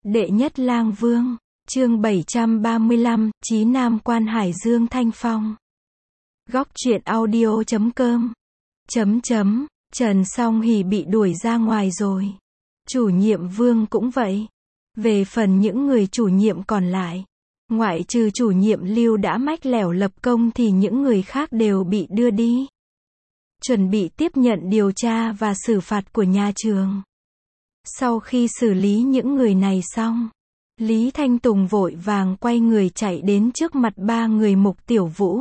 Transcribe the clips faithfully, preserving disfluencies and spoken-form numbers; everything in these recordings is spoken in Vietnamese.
Đệ nhất lang vương, chương bảy trăm ba mươi lăm, Chí Nam quan Hải Dương Thanh Phong. Góc truyện audio chấm com. Chấm chấm, Trần Song Hỷ bị đuổi ra ngoài rồi. Chủ nhiệm Vương cũng vậy. Về phần những người chủ nhiệm còn lại, ngoại trừ chủ nhiệm Lưu đã mách lẻo lập công thì những người khác đều bị đưa đi. Chuẩn bị tiếp nhận điều tra và xử phạt của nhà trường. Sau khi xử lý những người này xong, Lý Thanh Tùng vội vàng quay người chạy đến trước mặt ba người Mục Tiểu Vũ.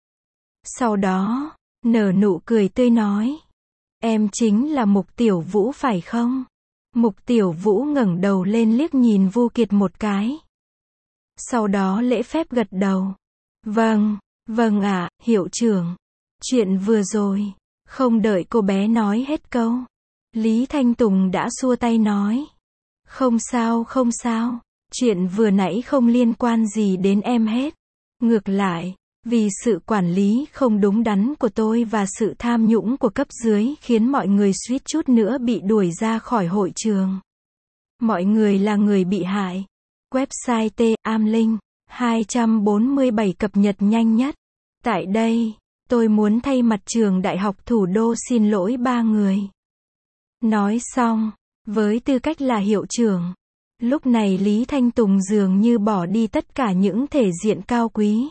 Sau đó, nở nụ cười tươi nói: "Em chính là Mục Tiểu Vũ phải không?" Mục Tiểu Vũ ngẩng đầu lên liếc nhìn Vu Kiệt một cái. Sau đó lễ phép gật đầu. "Vâng, vâng ạ, hiệu trưởng. Chuyện vừa rồi." Không đợi cô bé nói hết câu, Lý Thanh Tùng đã xua tay nói: "Không sao không sao, chuyện vừa nãy không liên quan gì đến em hết. Ngược lại, vì sự quản lý không đúng đắn của tôi và sự tham nhũng của cấp dưới khiến mọi người suýt chút nữa bị đuổi ra khỏi hội trường. Mọi người là người bị hại." Website T Am Linh hai trăm bốn mươi bảy cập nhật nhanh nhất. Tại đây, tôi muốn thay mặt trường Đại học Thủ đô xin lỗi ba người. Nói xong, với tư cách là hiệu trưởng, lúc này Lý Thanh Tùng dường như bỏ đi tất cả những thể diện cao quý.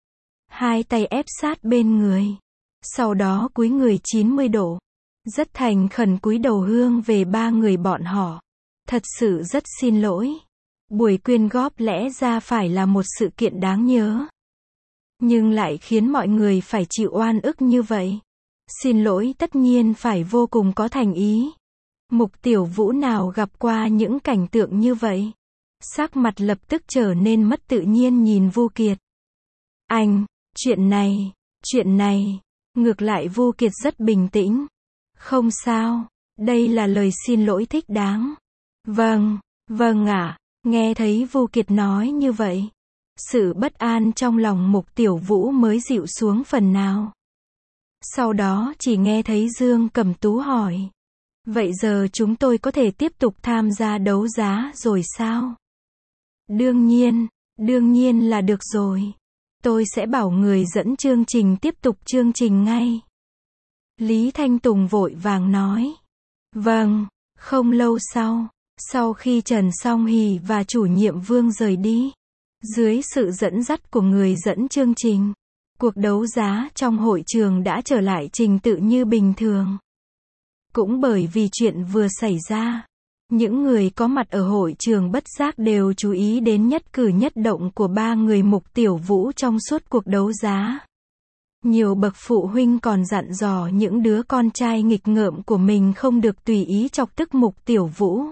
Hai tay ép sát bên người, sau đó cúi người chín mươi độ, rất thành khẩn cúi đầu hương về ba người bọn họ. Thật sự rất xin lỗi. Buổi quyên góp lẽ ra phải là một sự kiện đáng nhớ, nhưng lại khiến mọi người phải chịu oan ức như vậy. Xin lỗi tất nhiên phải vô cùng có thành ý. Mục Tiểu Vũ nào gặp qua những cảnh tượng như vậy, sắc mặt lập tức trở nên mất tự nhiên nhìn Vu Kiệt. "Anh, chuyện này, chuyện này." Ngược lại Vu Kiệt rất bình tĩnh. "Không sao, đây là lời xin lỗi thích đáng." "Vâng, vâng ạ." Nghe thấy Vu Kiệt nói như vậy, sự bất an trong lòng Mục Tiểu Vũ mới dịu xuống phần nào. Sau đó chỉ nghe thấy Dương Cẩm Tú hỏi: "Vậy giờ chúng tôi có thể tiếp tục tham gia đấu giá rồi sao?" "Đương nhiên, đương nhiên là được rồi. Tôi sẽ bảo người dẫn chương trình tiếp tục chương trình ngay." Lý Thanh Tùng vội vàng nói. "Vâng." Không lâu sau, sau khi Trần Song Hỷ và chủ nhiệm Vương rời đi, dưới sự dẫn dắt của người dẫn chương trình, cuộc đấu giá trong hội trường đã trở lại trình tự như bình thường. Cũng bởi vì chuyện vừa xảy ra, những người có mặt ở hội trường bất giác đều chú ý đến nhất cử nhất động của ba người Mục Tiểu Vũ trong suốt cuộc đấu giá. Nhiều bậc phụ huynh còn dặn dò những đứa con trai nghịch ngợm của mình không được tùy ý chọc tức Mục Tiểu Vũ.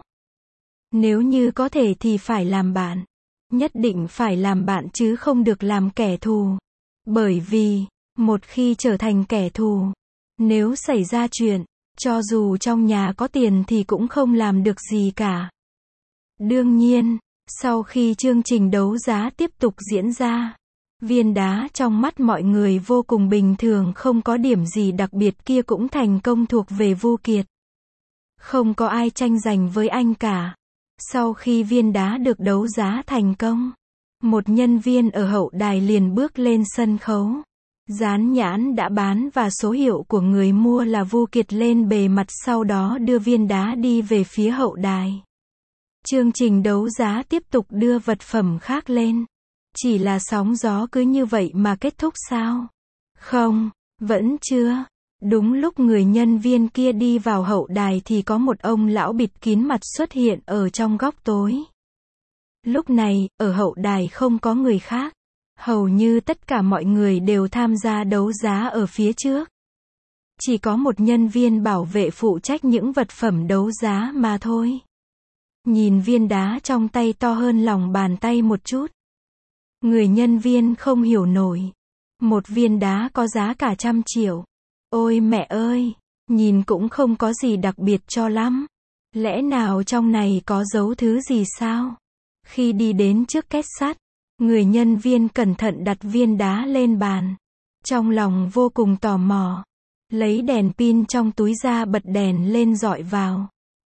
Nếu như có thể thì phải làm bạn. Nhất định phải làm bạn chứ không được làm kẻ thù. Bởi vì, một khi trở thành kẻ thù, nếu xảy ra chuyện, cho dù trong nhà có tiền thì cũng không làm được gì cả. Đương nhiên, sau khi chương trình đấu giá tiếp tục diễn ra, viên đá trong mắt mọi người vô cùng bình thường không có điểm gì đặc biệt kia cũng thành công thuộc về Vu Kiệt. Không có ai tranh giành với anh cả. Sau khi viên đá được đấu giá thành công, một nhân viên ở hậu đài liền bước lên sân khấu, dán nhãn đã bán và số hiệu của người mua là Vu Kiệt lên bề mặt, sau đó đưa viên đá đi về phía hậu đài. Chương trình đấu giá tiếp tục đưa vật phẩm khác lên. Chỉ là sóng gió cứ như vậy mà kết thúc sao? Không, vẫn chưa. Đúng lúc người nhân viên kia đi vào hậu đài thì có một ông lão bịt kín mặt xuất hiện ở trong góc tối. Lúc này, ở hậu đài không có người khác. Hầu như tất cả mọi người đều tham gia đấu giá ở phía trước. Chỉ có một nhân viên bảo vệ phụ trách những vật phẩm đấu giá mà thôi. Nhìn viên đá trong tay to hơn lòng bàn tay một chút, người nhân viên không hiểu nổi. Một viên đá có giá cả trăm triệu. Ôi mẹ ơi, nhìn cũng không có gì đặc biệt cho lắm. Lẽ nào trong này có giấu thứ gì sao? Khi đi đến trước két sắt, người nhân viên cẩn thận đặt viên đá lên bàn. Trong lòng vô cùng tò mò, lấy đèn pin trong túi ra bật đèn lên dọi vào.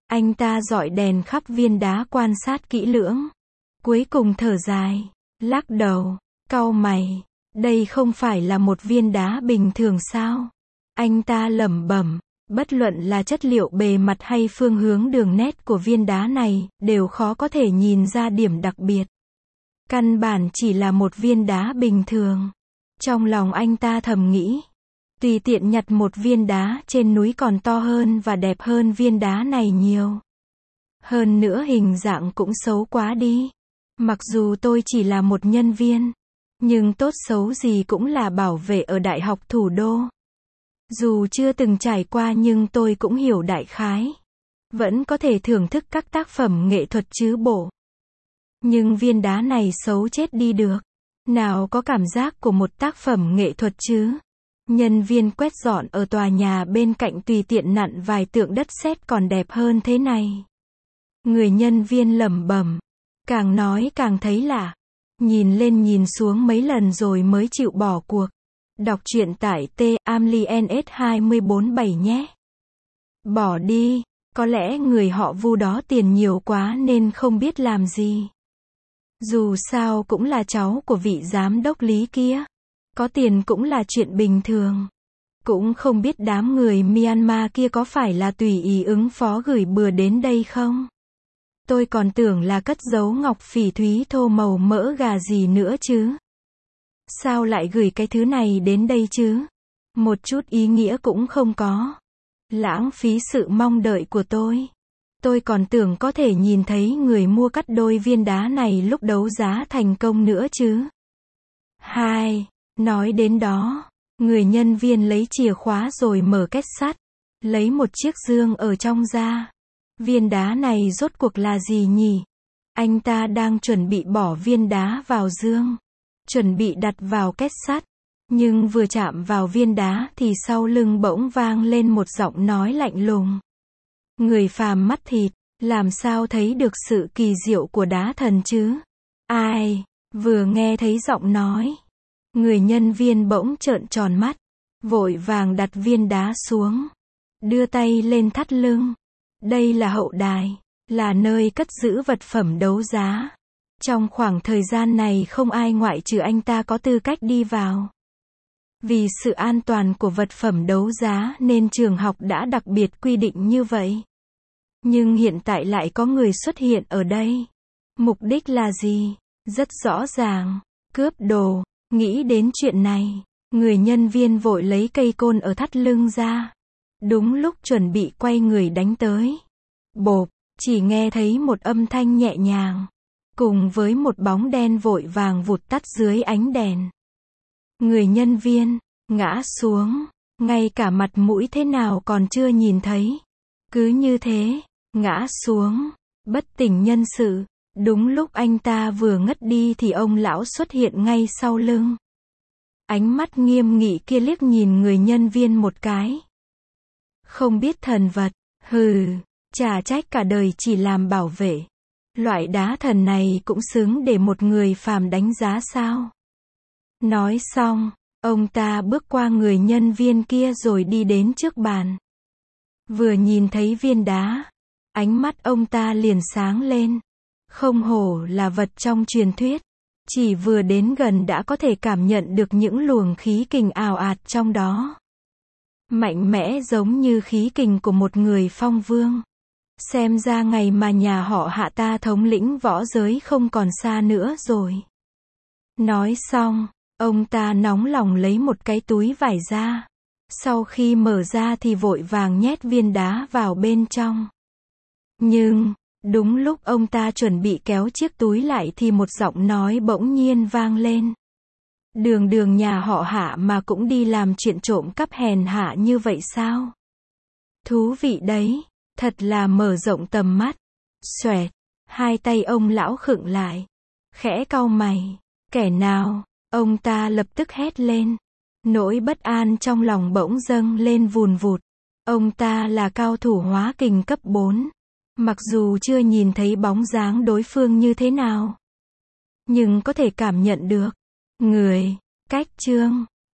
Anh ta dọi đèn khắp viên đá quan sát kỹ lưỡng. Cuối cùng thở dài, lắc đầu, cau mày. Đây không phải là một viên đá bình thường sao? Anh ta lẩm bẩm, bất luận là chất liệu bề mặt hay phương hướng đường nét của viên đá này, đều khó có thể nhìn ra điểm đặc biệt. Căn bản chỉ là một viên đá bình thường. Trong lòng anh ta thầm nghĩ, tùy tiện nhặt một viên đá trên núi còn to hơn và đẹp hơn viên đá này nhiều. Hơn nữa hình dạng cũng xấu quá đi. Mặc dù tôi chỉ là một nhân viên, nhưng tốt xấu gì cũng là bảo vệ ở Đại học Thủ đô. Dù chưa từng trải qua nhưng tôi cũng hiểu đại khái. Vẫn có thể thưởng thức các tác phẩm nghệ thuật chứ bộ. Nhưng viên đá này xấu chết đi được. Nào có cảm giác của một tác phẩm nghệ thuật chứ. Nhân viên quét dọn ở tòa nhà bên cạnh tùy tiện nặn vài tượng đất sét còn đẹp hơn thế này. Người nhân viên lẩm bẩm. Càng nói càng thấy lạ. Nhìn lên nhìn xuống mấy lần rồi mới chịu bỏ cuộc. Đọc truyện tại T A M L I N S hai bốn bảy nhé. Bỏ đi, có lẽ người họ Vu đó tiền nhiều quá nên không biết làm gì. Dù sao cũng là cháu của vị giám đốc Lý kia. Có tiền cũng là chuyện bình thường. Cũng không biết đám người Myanmar kia có phải là tùy ý ứng phó gửi bừa đến đây không? Tôi còn tưởng là cất giấu ngọc phỉ thúy thô màu mỡ gà gì nữa chứ. Sao lại gửi cái thứ này đến đây chứ? Một chút ý nghĩa cũng không có. Lãng phí sự mong đợi của tôi. Tôi còn tưởng có thể nhìn thấy người mua cắt đôi viên đá này lúc đấu giá thành công nữa chứ. Hai. Nói đến đó, người nhân viên lấy chìa khóa rồi mở két sắt, lấy một chiếc dương ở trong ra. Viên đá này rốt cuộc là gì nhỉ? Anh ta đang chuẩn bị bỏ viên đá vào dương, chuẩn bị đặt vào két sắt, nhưng vừa chạm vào viên đá thì sau lưng bỗng vang lên một giọng nói lạnh lùng. Người phàm mắt thịt, làm sao thấy được sự kỳ diệu của đá thần chứ? Ai? Vừa nghe thấy giọng nói, người nhân viên bỗng trợn tròn mắt, vội vàng đặt viên đá xuống, đưa tay lên thắt lưng. Đây là hậu đài, là nơi cất giữ vật phẩm đấu giá. Trong khoảng thời gian này không ai ngoại trừ anh ta có tư cách đi vào. Vì sự an toàn của vật phẩm đấu giá nên trường học đã đặc biệt quy định như vậy. Nhưng hiện tại lại có người xuất hiện ở đây. Mục đích là gì? Rất rõ ràng, cướp đồ. Nghĩ đến chuyện này, người nhân viên vội lấy cây côn ở thắt lưng ra. Đúng lúc chuẩn bị quay người đánh tới. Bộp, chỉ nghe thấy một âm thanh nhẹ nhàng, cùng với một bóng đen vội vàng vụt tắt dưới ánh đèn. Người nhân viên ngã xuống, ngay cả mặt mũi thế nào còn chưa nhìn thấy. Cứ như thế, ngã xuống, bất tỉnh nhân sự. Đúng lúc anh ta vừa ngất đi thì ông lão xuất hiện ngay sau lưng. Ánh mắt nghiêm nghị kia liếc nhìn người nhân viên một cái. Không biết thần vật, hừ, chả trách cả đời chỉ làm bảo vệ. Loại đá thần này cũng xứng để một người phàm đánh giá sao? Nói xong, ông ta bước qua người nhân viên kia rồi đi đến trước bàn. Vừa nhìn thấy viên đá, ánh mắt ông ta liền sáng lên. Không hổ là vật trong truyền thuyết. Chỉ vừa đến gần đã có thể cảm nhận được những luồng khí kình ào ạt trong đó. Mạnh mẽ giống như khí kình của một người phong vương. Xem ra ngày mà nhà họ Hạ ta thống lĩnh võ giới không còn xa nữa rồi. Nói xong, ông ta nóng lòng lấy một cái túi vải ra. Sau khi mở ra thì vội vàng nhét viên đá vào bên trong. Nhưng, đúng lúc ông ta chuẩn bị kéo chiếc túi lại thì một giọng nói bỗng nhiên vang lên. Đường đường nhà họ Hạ mà cũng đi làm chuyện trộm cắp hèn hạ như vậy sao? Thú vị đấy, thật là mở rộng tầm mắt. Xoẹt, hai tay ông lão khựng lại. Khẽ cau mày, kẻ nào? Ông ta lập tức hét lên. Nỗi bất an trong lòng bỗng dâng lên vùn vụt. Ông ta là cao thủ hóa kình cấp bốn. Mặc dù chưa nhìn thấy bóng dáng đối phương như thế nào, nhưng có thể cảm nhận được. Người, cách chương.